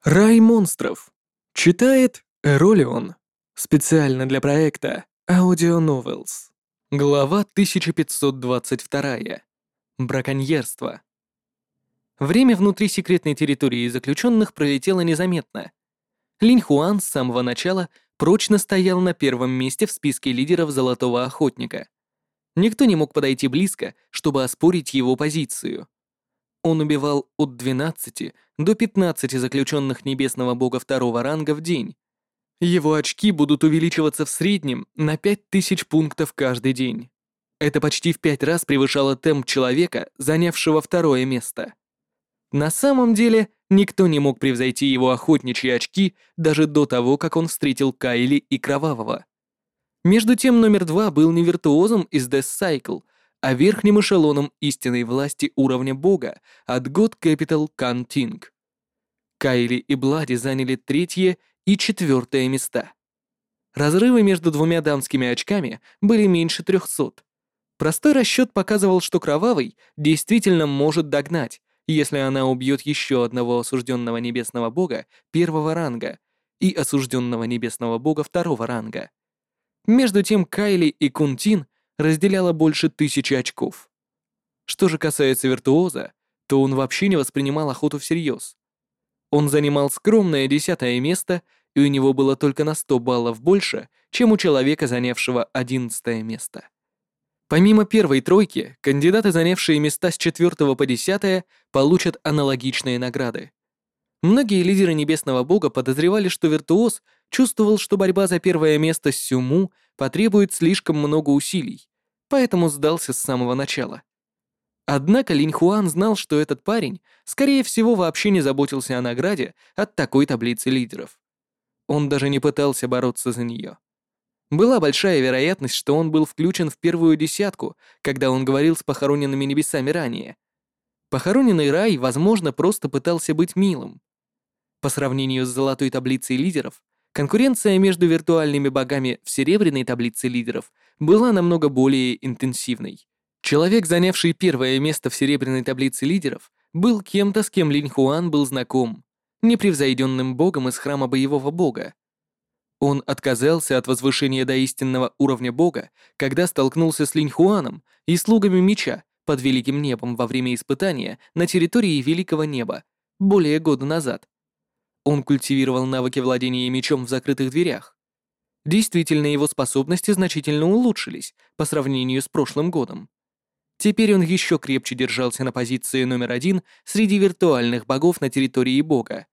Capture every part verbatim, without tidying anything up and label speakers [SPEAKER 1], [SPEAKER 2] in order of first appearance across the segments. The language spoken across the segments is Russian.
[SPEAKER 1] Рай монстров. Читает Эролион. Специально для проекта Audio Novels. Глава тысяча пятьсот двадцать два. Браконьерство. Время внутри секретной территории заключенных пролетело незаметно. Линь Хуан с самого начала прочно стоял на первом месте в списке лидеров Золотого Охотника. Никто не мог подойти близко, чтобы оспорить его позицию. Он убивал от двенадцати до пятнадцати заключенных Небесного Бога второго ранга в день. Его очки будут увеличиваться в среднем на пять тысяч пунктов каждый день. Это почти в пять раз превышало темп человека, занявшего второе место. На самом деле, никто не мог превзойти его охотничьи очки даже до того, как он встретил Кайли и Кровавого. Между тем, номер два был не виртуозом из Death Cycle, а верхним эшелоном истинной власти уровня бога от God Capital Kan Ting. Кайли и Блади заняли третье и четвертое места. Разрывы между двумя дамскими очками были меньше трехсот. Простой расчет показывал, что Кровавый действительно может догнать, если она убьет еще одного осужденного небесного бога первого ранга и осужденного небесного бога второго ранга. Между тем Кайли и Кунтин разделяло больше тысячи очков. Что же касается виртуоза, то он вообще не воспринимал охоту всерьез. Он занимал скромное десятое место, и у него было только на сто баллов больше, чем у человека, занявшего одиннадцатое место. Помимо первой тройки, кандидаты, занявшие места с четвертого по десятое, получат аналогичные награды. Многие лидеры Небесного Бога подозревали, что виртуоз чувствовал, что борьба за первое место с Сюму потребует слишком много усилий, поэтому сдался с самого начала. Однако Линь Хуан знал, что этот парень, скорее всего, вообще не заботился о награде от такой таблицы лидеров. Он даже не пытался бороться за нее. Была большая вероятность, что он был включен в первую десятку, когда он говорил с похороненными небесами ранее. Похороненный Рай, возможно, просто пытался быть милым. По сравнению с золотой таблицей лидеров, конкуренция между виртуальными богами в серебряной таблице лидеров была намного более интенсивной. Человек, занявший первое место в серебряной таблице лидеров, был кем-то, с кем Линь Хуан был знаком, непревзойденным богом из храма боевого бога. Он отказался от возвышения до истинного уровня бога, когда столкнулся с Линь Хуаном и слугами меча под Великим Небом во время испытания на территории Великого Неба более года назад. Он культивировал навыки владения мечом в закрытых дверях. Действительно, его способности значительно улучшились по сравнению с прошлым годом. Теперь он еще крепче держался на позиции номер один среди виртуальных богов на территории бога.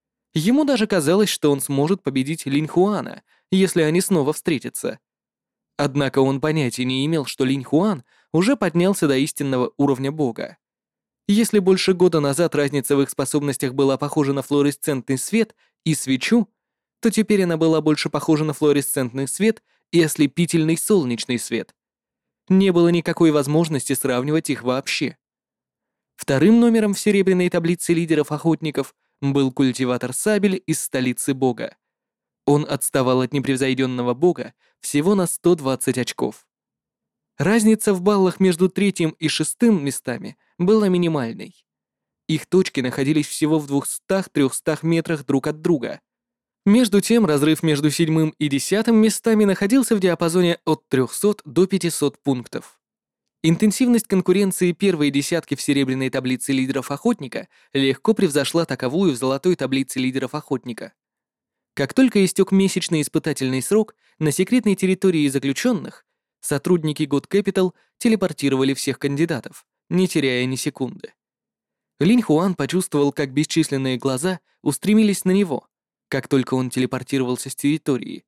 [SPEAKER 1] Ему даже казалось, что он сможет победить Линь Хуана, если они снова встретятся. Однако он понятия не имел, что Линь Хуан уже поднялся до истинного уровня бога. Если больше года назад разница в их способностях была похожа на флуоресцентный свет и свечу, то теперь она была больше похожа на флуоресцентный свет и ослепительный солнечный свет. Не было никакой возможности сравнивать их вообще. Вторым номером в серебряной таблице лидеров охотников был культиватор сабель из столицы бога. Он отставал от непревзойденного бога всего на сто двадцать очков. Разница в баллах между третьим и шестым местами была минимальной. Их точки находились всего в двухстах-трехстах метрах друг от друга. Между тем, разрыв между седьмым и десятым местами находился в диапазоне от трехсот до пятисот пунктов. Интенсивность конкуренции первой десятки в серебряной таблице лидеров охотника легко превзошла таковую в золотой таблице лидеров охотника. Как только истек месячный испытательный срок, на секретной территории заключенных сотрудники God Capital телепортировали всех кандидатов, не теряя ни секунды. Линь Хуан почувствовал, как бесчисленные глаза устремились на него, как только он телепортировался с территории.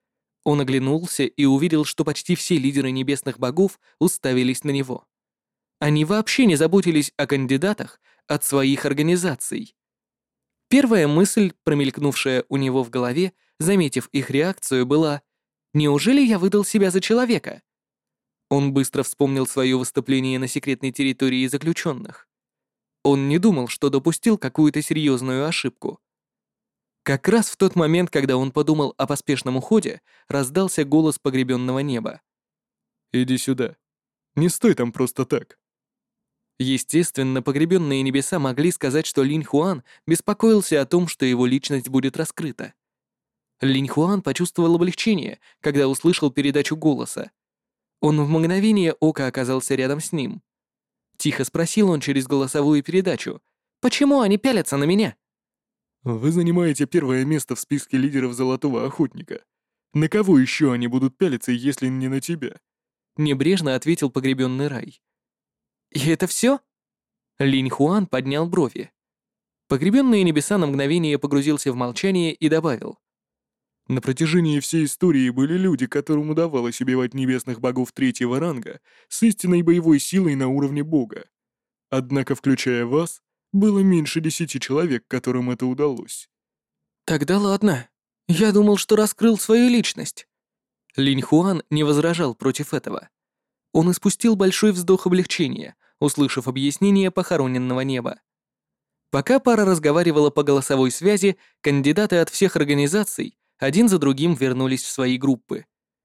[SPEAKER 1] Он оглянулся и увидел, что почти все лидеры небесных богов уставились на него. Они вообще не заботились о кандидатах от своих организаций. Первая мысль, промелькнувшая у него в голове, заметив их реакцию, была: «Неужели я выдал себя за человека?» Он быстро вспомнил свое выступление на секретной территории заключенных. Он не думал, что допустил какую-то серьезную ошибку. Как раз в тот момент, когда он подумал о поспешном уходе, раздался голос погребенного неба.
[SPEAKER 2] «Иди сюда. Не стой там просто так».
[SPEAKER 1] Естественно, погребенные небеса могли сказать, что Линь Хуан беспокоился о том, что его личность будет раскрыта. Линь Хуан почувствовал облегчение, когда услышал передачу голоса. Он в мгновение ока оказался рядом с ним. Тихо спросил он через голосовую передачу: «Почему они пялятся на меня?»
[SPEAKER 2] Вы занимаете первое место в списке лидеров Золотого Охотника. На кого еще они будут пялиться, если не на тебя?
[SPEAKER 1] Небрежно ответил погребенный рай. «И это все?» Линь Хуан поднял брови. Погребенные небеса на мгновение погрузился в молчание и добавил:
[SPEAKER 2] На протяжении всей истории были люди, которым удавалось убивать небесных богов третьего ранга с истинной боевой силой на уровне бога. Однако, включая вас, было меньше десяти человек, которым это удалось.
[SPEAKER 1] «Тогда ладно. Я думал, что раскрыл свою личность». Линь Хуан не возражал против этого. Он испустил большой вздох облегчения, услышав объяснение похороненного неба. Пока пара разговаривала по голосовой связи, кандидаты от всех организаций один за другим вернулись в свои группы.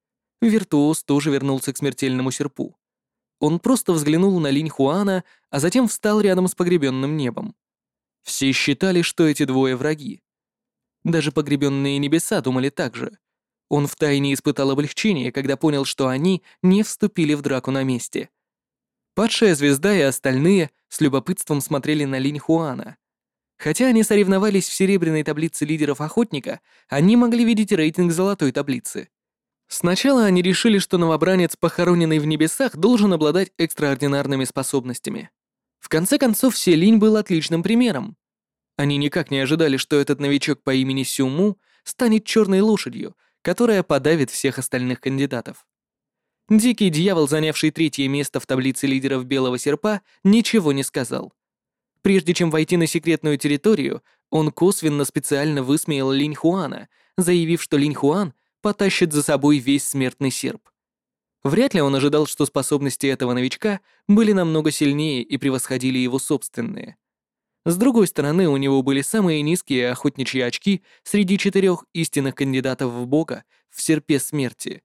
[SPEAKER 1] Виртуоз тоже вернулся к смертельному серпу. Он просто взглянул на Линь Хуана, а затем встал рядом с погребенным небом. Все считали, что эти двое враги. Даже погребенные небеса думали так же. Он втайне испытал облегчение, когда понял, что они не вступили в драку на месте. Падшая звезда и остальные с любопытством смотрели на Линь Хуана. Хотя они соревновались в серебряной таблице лидеров охотника, они могли видеть рейтинг золотой таблицы. Сначала они решили, что новобранец, похороненный в небесах, должен обладать экстраординарными способностями. В конце концов, Селинь был отличным примером. Они никак не ожидали, что этот новичок по имени Сюму станет черной лошадью, которая подавит всех остальных кандидатов. Дикий дьявол, занявший третье место в таблице лидеров Белого Серпа, ничего не сказал. Прежде чем войти на секретную территорию, он косвенно специально высмеял Линь Хуана, заявив, что Линь Хуан потащит за собой весь смертный серп. Вряд ли он ожидал, что способности этого новичка были намного сильнее и превосходили его собственные. С другой стороны, у него были самые низкие охотничьи очки среди четырех истинных кандидатов в бога в серпе смерти.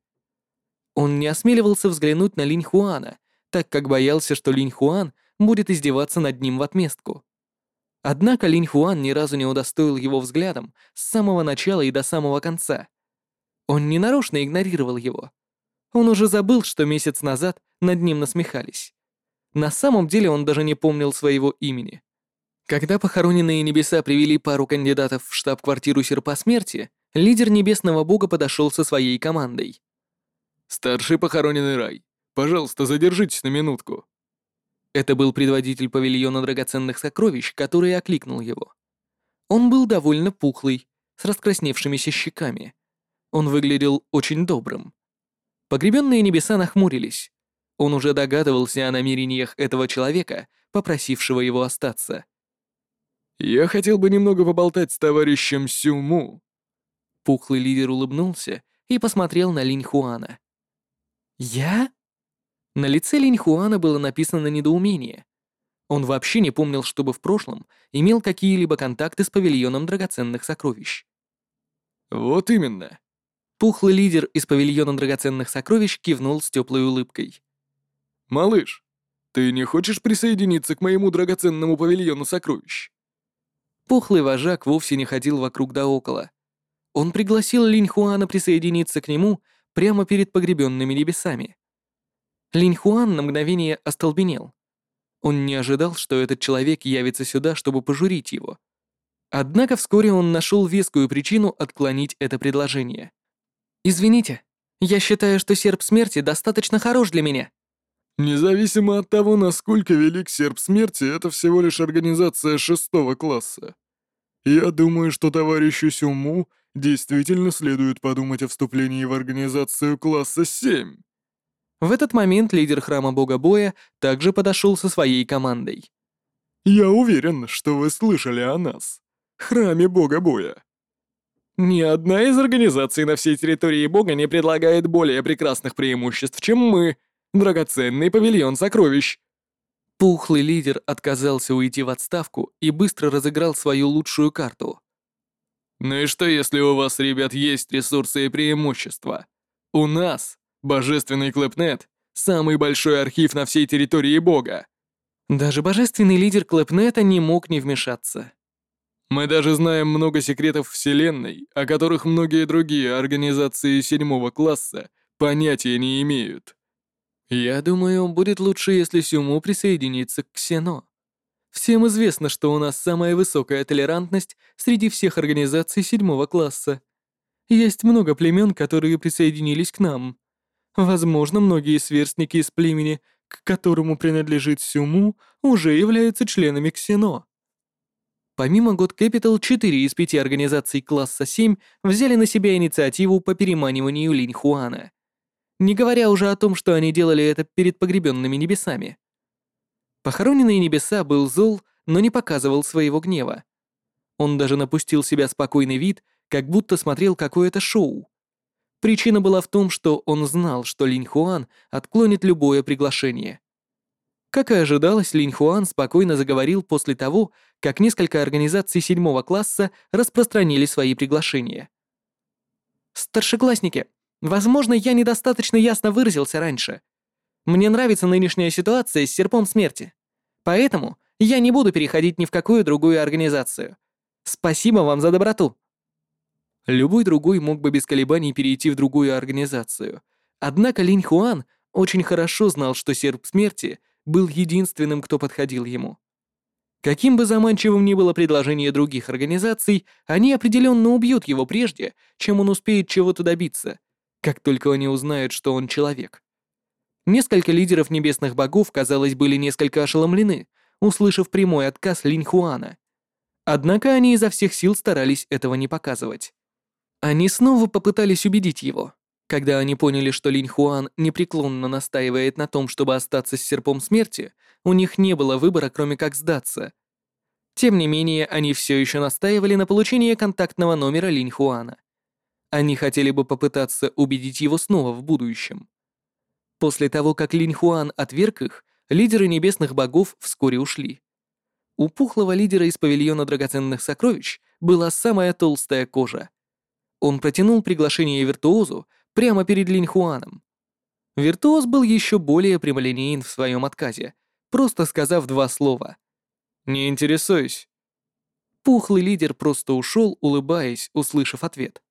[SPEAKER 1] Он не осмеливался взглянуть на Линь Хуана, так как боялся, что Линь Хуан будет издеваться над ним в отместку. Однако Линь Хуан ни разу не удостоил его взглядом с самого начала и до самого конца. Он ненарочно игнорировал его. Он уже забыл, что месяц назад над ним насмехались. На самом деле он даже не помнил своего имени. Когда похороненные небеса привели пару кандидатов в штаб-квартиру Серпа Смерти, лидер Небесного Бога подошел со своей командой.
[SPEAKER 2] «Старший похороненный рай, пожалуйста, задержитесь на минутку».
[SPEAKER 1] Это был предводитель павильона драгоценных сокровищ, который окликнул его. Он был довольно пухлый, с раскрасневшимися щеками. Он выглядел очень добрым. Погребенные небеса нахмурились. Он уже догадывался о намерениях этого человека, попросившего его остаться.
[SPEAKER 2] «Я хотел бы немного поболтать с товарищем Сюму».
[SPEAKER 1] Пухлый лидер улыбнулся и посмотрел на Линь Хуана. «Я?» На лице Линь Хуана было написано недоумение. Он вообще не помнил, чтобы в прошлом имел какие-либо контакты с павильоном драгоценных сокровищ.
[SPEAKER 2] «Вот именно».
[SPEAKER 1] Пухлый лидер из павильона драгоценных сокровищ кивнул с теплой улыбкой.
[SPEAKER 2] «Малыш, ты не хочешь присоединиться к моему драгоценному павильону сокровищ?»
[SPEAKER 1] Пухлый вожак вовсе не ходил вокруг да около. Он пригласил Линь Хуана присоединиться к нему прямо перед погребенными небесами. Линь Хуан на мгновение остолбенел. Он не ожидал, что этот человек явится сюда, чтобы пожурить его. Однако вскоре он нашел вескую причину отклонить это предложение. «Извините, я считаю, что серп смерти достаточно хорош для меня».
[SPEAKER 2] Независимо от того, насколько велик серп смерти, это всего лишь организация шестого класса. Я думаю, что товарищу Сюму действительно следует подумать о вступлении в организацию класса семь.
[SPEAKER 1] В этот момент лидер храма бога боя также подошел со своей командой.
[SPEAKER 2] Я уверен, что вы слышали о нас. Храме бога боя.
[SPEAKER 1] Ни одна из организаций на всей территории бога не предлагает более прекрасных преимуществ, чем мы. Драгоценный павильон сокровищ. Пухлый лидер отказался уйти в отставку и быстро разыграл свою лучшую карту.
[SPEAKER 2] Ну и что, если у вас, ребят, есть ресурсы и преимущества? У нас, божественный Клэпнет, самый большой архив на всей территории бога.
[SPEAKER 1] Даже божественный лидер Клэпнета не мог не вмешаться.
[SPEAKER 2] Мы даже знаем много секретов Вселенной, о которых многие другие организации седьмого класса понятия не имеют.
[SPEAKER 1] Я думаю, будет лучше, если Сюму присоединится к Ксено. Всем известно, что у нас самая высокая толерантность среди всех организаций седьмого класса. Есть много племен, которые присоединились к нам. Возможно, многие сверстники из племени, к которому принадлежит Сюму, уже являются членами Ксено. Помимо God Capital, четыре из пяти организаций класса семь взяли на себя инициативу по переманиванию Линь Хуана. Не говоря уже о том, что они делали это перед погребенными небесами. Похороненный небеса был зол, но не показывал своего гнева. Он даже напустил себя спокойный вид, как будто смотрел какое-то шоу. Причина была в том, что он знал, что Линь Хуан отклонит любое приглашение. Как и ожидалось, Линь Хуан спокойно заговорил после того, как несколько организаций седьмого класса распространили свои приглашения. «Старшеклассники, возможно, я недостаточно ясно выразился раньше. Мне нравится нынешняя ситуация с серпом смерти. Поэтому я не буду переходить ни в какую другую организацию. Спасибо вам за доброту». Любой другой мог бы без колебаний перейти в другую организацию. Однако Линь Хуан очень хорошо знал, что серп смерти был единственным, кто подходил ему. Каким бы заманчивым ни было предложение других организаций, они определенно убьют его прежде, чем он успеет чего-то добиться, как только они узнают, что он человек. Несколько лидеров небесных богов, казалось, были несколько ошеломлены, услышав прямой отказ Линь Хуана. Однако они изо всех сил старались этого не показывать. Они снова попытались убедить его. Когда они поняли, что Линь Хуан непреклонно настаивает на том, чтобы остаться с серпом смерти, у них не было выбора, кроме как сдаться. Тем не менее, они все еще настаивали на получении контактного номера Линь Хуана. Они хотели бы попытаться убедить его снова в будущем. После того, как Линь Хуан отверг их, лидеры небесных богов вскоре ушли. У пухлого лидера из павильона драгоценных сокровищ была самая толстая кожа. Он протянул приглашение виртуозу прямо перед Линь Хуаном. Виртуоз был еще более прямолинеен в своем отказе, просто сказав два слова. «Не интересуюсь». Пухлый лидер просто ушел, улыбаясь, услышав ответ.